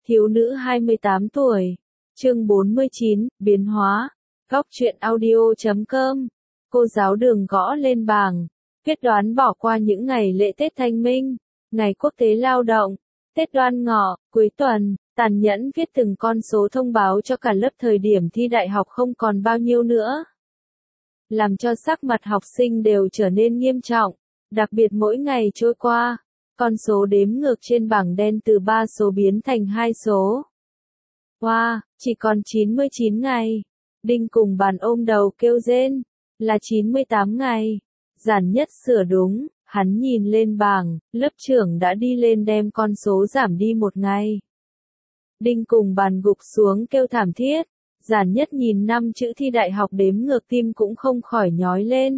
Thiếu nữ 28 tuổi. Chương 49, biến hóa. Góc truyện audio.com. Cô giáo Đường gõ lên bảng. Viết đoán bỏ qua những ngày lễ Tết Thanh Minh, ngày Quốc tế Lao động, Tết Đoan Ngọ, cuối tuần, tàn nhẫn viết từng con số thông báo cho cả lớp thời điểm thi đại học không còn bao nhiêu nữa. Làm cho sắc mặt học sinh đều trở nên nghiêm trọng, đặc biệt mỗi ngày trôi qua, con số đếm ngược trên bảng đen từ 3 số biến thành 2 số. Wow, chỉ còn 99 ngày. Đinh cùng bàn ôm đầu kêu rên, là 98 ngày. Giản Nhất sửa đúng, hắn nhìn lên bảng, lớp trưởng đã đi lên đem con số giảm đi 1 ngày. Đinh cùng bàn gục xuống kêu thảm thiết, Giản Nhất nhìn 5 chữ thi đại học đếm ngược tim cũng không khỏi nhói lên.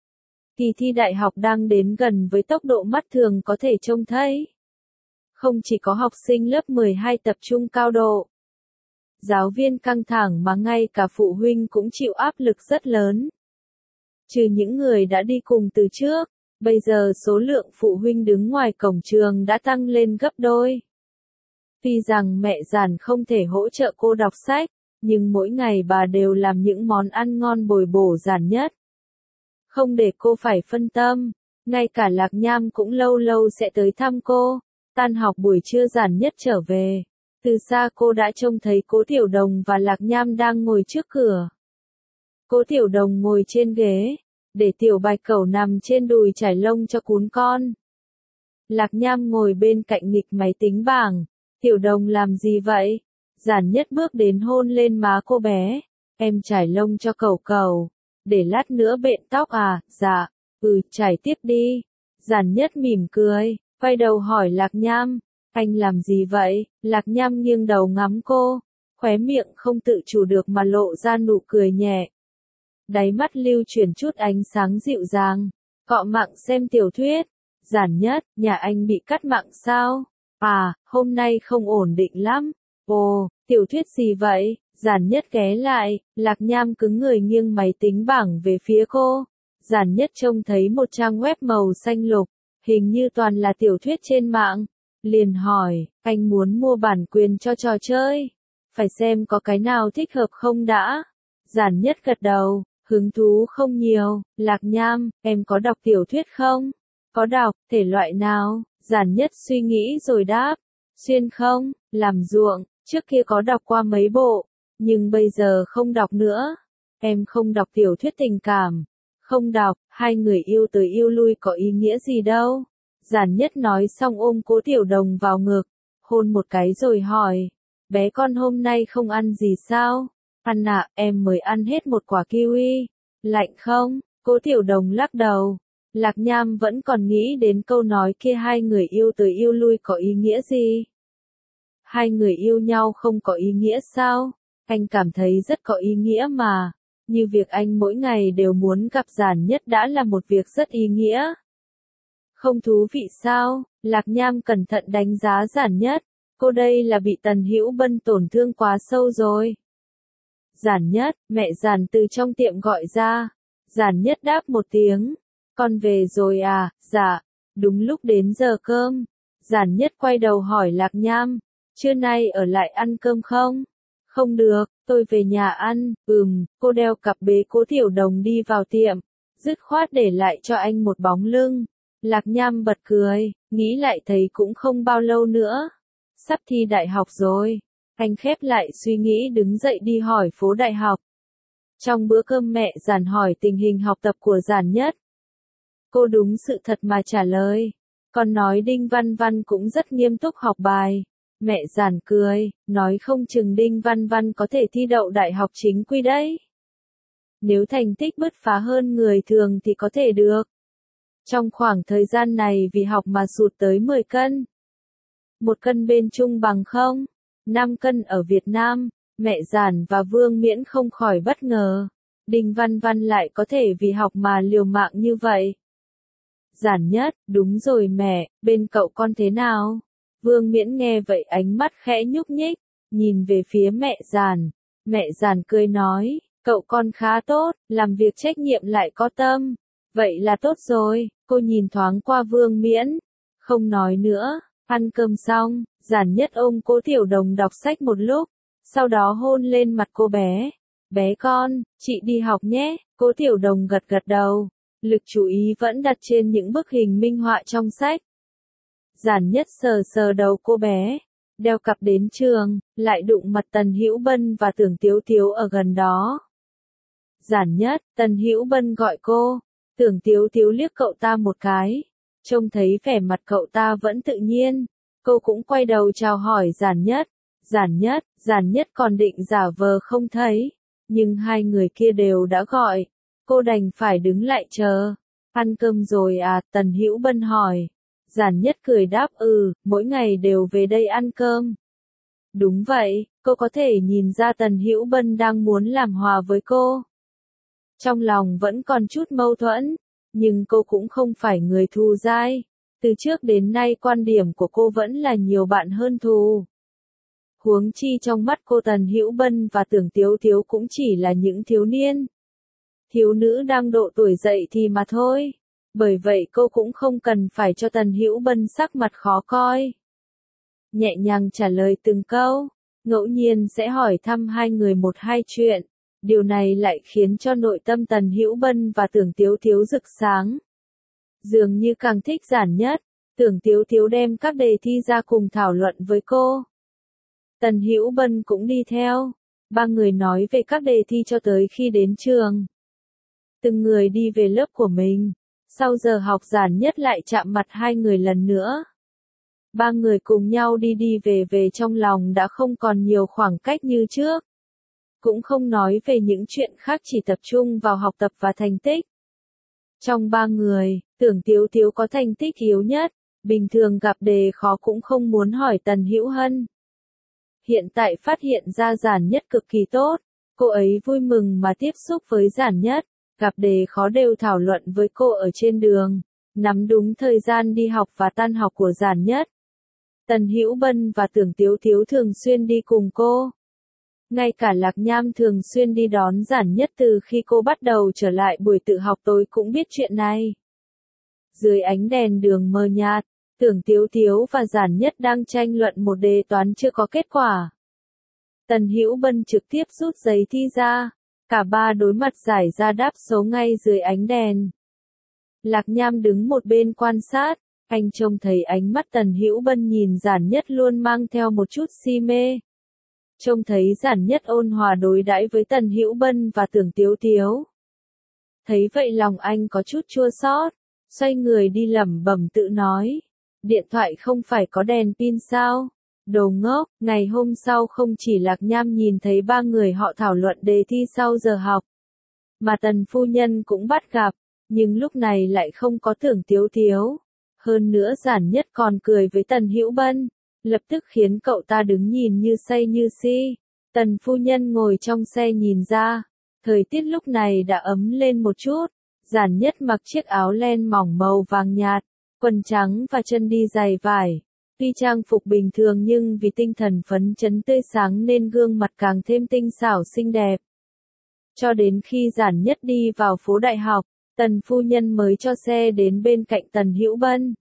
Kỳ thi đại học đang đến gần với tốc độ mắt thường có thể trông thấy. Không chỉ có học sinh lớp 12 tập trung cao độ, giáo viên căng thẳng mà ngay cả phụ huynh cũng chịu áp lực rất lớn. Trừ những người đã đi cùng từ trước, bây giờ số lượng phụ huynh đứng ngoài cổng trường đã tăng lên gấp đôi. Tuy rằng mẹ Giản không thể hỗ trợ cô đọc sách, nhưng mỗi ngày bà đều làm những món ăn ngon bồi bổ Giản Nhất. Không để cô phải phân tâm, ngay cả Lạc Nham cũng lâu lâu sẽ tới thăm cô. Tan học buổi trưa Giản Nhất trở về. Từ xa cô đã trông thấy Cố Tiểu Đồng và Lạc Nham đang ngồi trước cửa. Cố Tiểu Đồng ngồi trên ghế, để Tiểu Bạch Cẩu nằm trên đùi trải lông cho cún con. Lạc Nham ngồi bên cạnh nghịch máy tính bảng. Tiểu Đồng làm gì vậy? Giản Nhất bước đến hôn lên má cô bé. Em trải lông cho Cẩu Cẩu. Để lát nữa bện tóc à? Dạ. Trải tiếp đi. Giản Nhất mỉm cười, quay đầu hỏi Lạc Nham. Anh làm gì vậy? Lạc Nham nghiêng đầu ngắm cô, khóe miệng không tự chủ được mà lộ ra nụ cười nhẹ. Đáy mắt lưu chuyển chút ánh sáng dịu dàng. Cọ mạng xem tiểu thuyết. Giản Nhất, nhà anh bị cắt mạng sao? À, hôm nay không ổn định lắm. Ồ, tiểu thuyết gì vậy? Giản Nhất ghé lại, Lạc Nham cứng người nghiêng máy tính bảng về phía cô. Giản Nhất trông thấy một trang web màu xanh lục, hình như toàn là tiểu thuyết trên mạng. Liền hỏi, anh muốn mua bản quyền cho trò chơi. Phải xem có cái nào thích hợp không đã. Giản Nhất gật đầu, hứng thú không nhiều. Lạc Nham, em có đọc tiểu thuyết không? Có đọc, thể loại nào? Giản Nhất suy nghĩ rồi đáp. Xuyên không, làm ruộng, trước kia có đọc qua mấy bộ, nhưng bây giờ không đọc nữa. Em không đọc tiểu thuyết tình cảm. Không đọc, hai người yêu tới yêu lui có ý nghĩa gì đâu. Giản Nhất nói xong ôm Cố Tiểu Đồng vào ngực, hôn một cái rồi hỏi, bé con hôm nay không ăn gì sao? Ăn ạ, em mới ăn hết một quả kiwi. Lạnh không? Cố Tiểu Đồng lắc đầu. Lạc Nham vẫn còn nghĩ đến câu nói kia hai người yêu tới yêu lui có ý nghĩa gì? Hai người yêu nhau không có ý nghĩa sao? Anh cảm thấy rất có ý nghĩa mà. Như việc anh mỗi ngày đều muốn gặp Giản Nhất đã là một việc rất ý nghĩa. Không thú vị sao? Lạc Nham cẩn thận đánh giá Giản Nhất. Cô đây là bị Tần Hữu Bân tổn thương quá sâu rồi. Giản Nhất, mẹ Giản từ trong tiệm gọi ra. Giản Nhất đáp một tiếng. Con về rồi à? Dạ. Đúng lúc đến giờ cơm. Giản Nhất quay đầu hỏi Lạc Nham. Trưa nay ở lại ăn cơm không? Không được, tôi về nhà ăn. Cô đeo cặp bế Cố Tiểu Đồng đi vào tiệm. Dứt khoát để lại cho anh một bóng lưng. Lạc Nham bật cười, nghĩ lại thấy cũng không bao lâu nữa. Sắp thi đại học rồi. Anh khép lại suy nghĩ đứng dậy đi hỏi phố đại học. Trong bữa cơm mẹ Giản hỏi tình hình học tập của Giản Nhất. Cô đúng sự thật mà trả lời. Còn nói Đinh Văn Văn cũng rất nghiêm túc học bài. Mẹ Giản cười, nói không chừng Đinh Văn Văn có thể thi đậu đại học chính quy đấy. Nếu thành tích bứt phá hơn người thường thì có thể được. Trong khoảng thời gian này vì học mà sụt tới 10 cân. 1 cân bên Trung bằng không? 5 cân ở Việt Nam. Mẹ Giản và Vương Miễn không khỏi bất ngờ. Đinh Văn Văn lại có thể vì học mà liều mạng như vậy. Giản Nhất, đúng rồi mẹ, bên cậu con thế nào? Vương Miễn nghe vậy ánh mắt khẽ nhúc nhích, nhìn về phía mẹ Giản. Mẹ Giản cười nói, cậu con khá tốt, làm việc trách nhiệm lại có tâm. Vậy là tốt rồi. Cô nhìn thoáng qua Vương Miễn, không nói nữa. Ăn cơm xong, Giản Nhất ôm Cố Tiểu Đồng đọc sách một lúc, sau đó hôn lên mặt cô bé. Bé con, chị đi học nhé, Cố Tiểu Đồng gật gật đầu, lực chú ý vẫn đặt trên những bức hình minh họa trong sách. Giản Nhất sờ sờ đầu cô bé, đeo cặp đến trường, lại đụng mặt Tần Hữu Bân và Tưởng Tiếu Tiếu ở gần đó. Giản Nhất, Tần Hữu Bân gọi cô, Tưởng Tiếu Tiếu liếc cậu ta một cái, trông thấy vẻ mặt cậu ta vẫn tự nhiên, cô cũng quay đầu chào hỏi Giản Nhất. Giản Nhất còn định giả vờ không thấy, nhưng hai người kia đều đã gọi, cô đành phải đứng lại chờ. Ăn cơm rồi à, Tần Hữu Bân hỏi. Giản Nhất cười đáp mỗi ngày đều về đây ăn cơm. Đúng vậy, cô có thể nhìn ra Tần Hữu Bân đang muốn làm hòa với cô. Trong lòng vẫn còn chút mâu thuẫn, nhưng cô cũng không phải người thù dai. Từ trước đến nay quan điểm của cô vẫn là nhiều bạn hơn thù. Huống chi trong mắt cô Tần Hữu Bân và Tưởng Tiếu Tiếu cũng chỉ là những thiếu niên. Thiếu nữ đang độ tuổi dậy thì mà thôi. Bởi vậy cô cũng không cần phải cho Tần Hữu Bân sắc mặt khó coi. Nhẹ nhàng trả lời từng câu, ngẫu nhiên sẽ hỏi thăm hai người một hai chuyện. Điều này lại khiến cho nội tâm Tần Hữu Bân và Tưởng Tiếu Tiếu rực sáng. Dường như càng thích Giản Nhất, Tưởng Tiếu Tiếu đem các đề thi ra cùng thảo luận với cô. Tần Hữu Bân cũng đi theo. Ba người nói về các đề thi cho tới khi đến trường. Từng người đi về lớp của mình. Sau giờ học Giản Nhất lại chạm mặt hai người lần nữa. Ba người cùng nhau đi đi về trong lòng đã không còn nhiều khoảng cách như trước. Cũng không nói về những chuyện khác, chỉ tập trung vào học tập và thành tích. Trong ba người, Tưởng Tiếu Tiếu có thành tích yếu nhất, bình thường gặp đề khó cũng không muốn hỏi Tần Hữu Hân. Hiện tại phát hiện ra Giản Nhất cực kỳ tốt, cô ấy vui mừng mà tiếp xúc với Giản Nhất, gặp đề khó đều thảo luận với cô ở trên đường, nắm đúng thời gian đi học và tan học của Giản Nhất. Tần Hữu Bân và Tưởng Tiếu Tiếu thường xuyên đi cùng cô. Ngay cả Lạc Nham thường xuyên đi đón Giản Nhất từ khi cô bắt đầu trở lại buổi tự học tối cũng biết chuyện này. Dưới ánh đèn đường mờ nhạt, Tưởng Tiếu Tiếu và Giản Nhất đang tranh luận một đề toán chưa có kết quả. Tần Hữu Bân trực tiếp rút giấy thi ra, cả ba đối mặt giải ra đáp số ngay dưới ánh đèn. Lạc Nham đứng một bên quan sát, anh trông thấy ánh mắt Tần Hữu Bân nhìn Giản Nhất luôn mang theo một chút si mê. Trông thấy Giản Nhất ôn hòa đối đãi với Tần Hữu Bân và Tưởng Tiếu Tiếu. Thấy vậy lòng anh có chút chua xót, xoay người đi lẩm bẩm tự nói. Điện thoại không phải có đèn pin sao? Đồ ngốc, ngày hôm sau không chỉ Lạc Nham nhìn thấy ba người họ thảo luận đề thi sau giờ học, mà Tần phu nhân cũng bắt gặp, nhưng lúc này lại không có Tưởng Tiếu Tiếu. Hơn nữa Giản Nhất còn cười với Tần Hữu Bân, lập tức khiến cậu ta đứng nhìn như say như si. Tần phu nhân ngồi trong xe nhìn ra, thời tiết lúc này đã ấm lên một chút. Giản Nhất mặc chiếc áo len mỏng màu vàng nhạt, quần trắng và chân đi giày vải. Tuy trang phục bình thường nhưng vì tinh thần phấn chấn tươi sáng nên gương mặt càng thêm tinh xảo xinh đẹp. Cho đến khi Giản Nhất đi vào phố đại học, Tần phu nhân mới cho xe đến bên cạnh Tần Hữu Bân.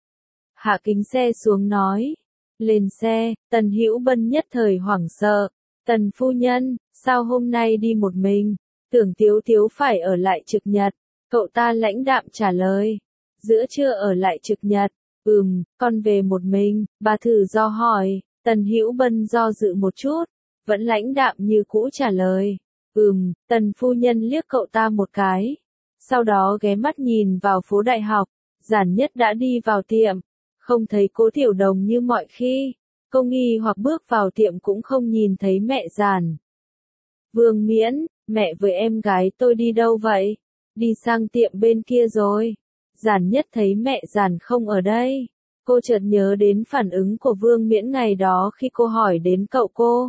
Hạ kính xe xuống nói. Lên xe, Tần Hữu Bân nhất thời hoảng sợ. Tần phu nhân, sao hôm nay đi một mình? Tưởng Tiếu Tiếu phải ở lại trực nhật. Cậu ta lãnh đạm trả lời. Giữa trưa ở lại trực nhật. Con về một mình, bà thử do hỏi. Tần Hữu Bân do dự một chút, vẫn lãnh đạm như cũ trả lời. Tần phu nhân liếc cậu ta một cái. Sau đó ghé mắt nhìn vào phố đại học. Giản Nhất đã đi vào tiệm, không thấy Cố Tiểu Đồng như mọi khi. Cô nghi hoặc bước vào tiệm cũng không nhìn thấy mẹ Giản. Vương Miễn, mẹ với em gái tôi đi đâu vậy? Đi sang tiệm bên kia rồi. Giản Nhất thấy mẹ Giản không ở đây. Cô chợt nhớ đến phản ứng của Vương Miễn ngày đó khi cô hỏi đến cậu cô.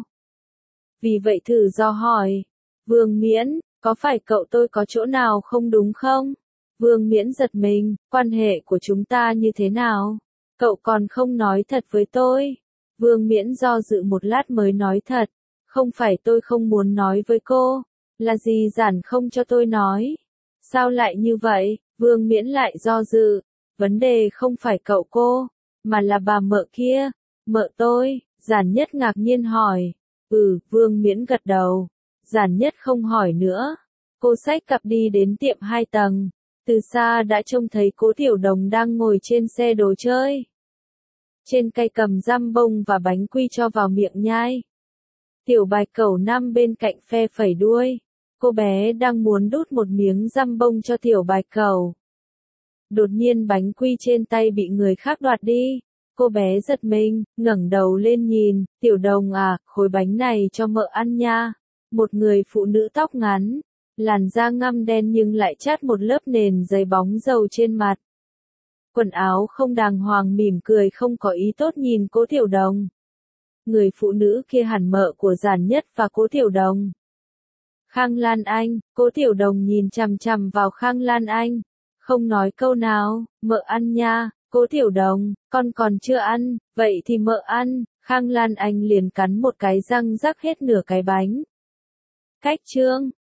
Vì vậy thử do hỏi. Vương Miễn, có phải cậu tôi có chỗ nào không đúng không? Vương Miễn giật mình, quan hệ của chúng ta như thế nào? Cậu còn không nói thật với tôi. Vương Miễn do dự một lát mới nói thật. Không phải tôi không muốn nói với cô. Là gì Giản không cho tôi nói? Sao lại như vậy? Vương Miễn lại do dự. Vấn đề không phải cậu cô. mà là bà mợ kia. Mợ tôi, Giản Nhất ngạc nhiên hỏi. Vương Miễn gật đầu. Giản Nhất không hỏi nữa. Cô xách cặp đi đến tiệm 2 tầng. Từ xa đã trông thấy Cố Tiểu Đồng đang ngồi trên xe đồ chơi. Trên cây cầm giam bông và bánh quy cho vào miệng nhai. Tiểu Bạch Cẩu nằm bên cạnh phe phẩy đuôi. Cô bé đang muốn đút một miếng giam bông cho Tiểu Bạch Cẩu. Đột nhiên bánh quy trên tay bị người khác đoạt đi. Cô bé giật mình, ngẩng đầu lên nhìn. Tiểu Đồng à, khối bánh này cho mợ ăn nha. Một người phụ nữ tóc ngắn, làn da ngăm đen nhưng lại chát một lớp nền giấy bóng dầu trên mặt. Quần áo không đàng hoàng, mỉm cười không có ý tốt nhìn Cố Tiểu Đồng. Người phụ nữ kia hẳn mợ của Giản Nhất và Cố Tiểu Đồng. Khang Lan Anh. Cố Tiểu Đồng nhìn chằm chằm vào Khang Lan Anh, không nói câu nào. Mợ ăn nha. Cố Tiểu Đồng, con còn chưa ăn, vậy thì mợ ăn. Khang Lan Anh liền cắn một cái răng rắc hết nửa cái bánh. Cách chương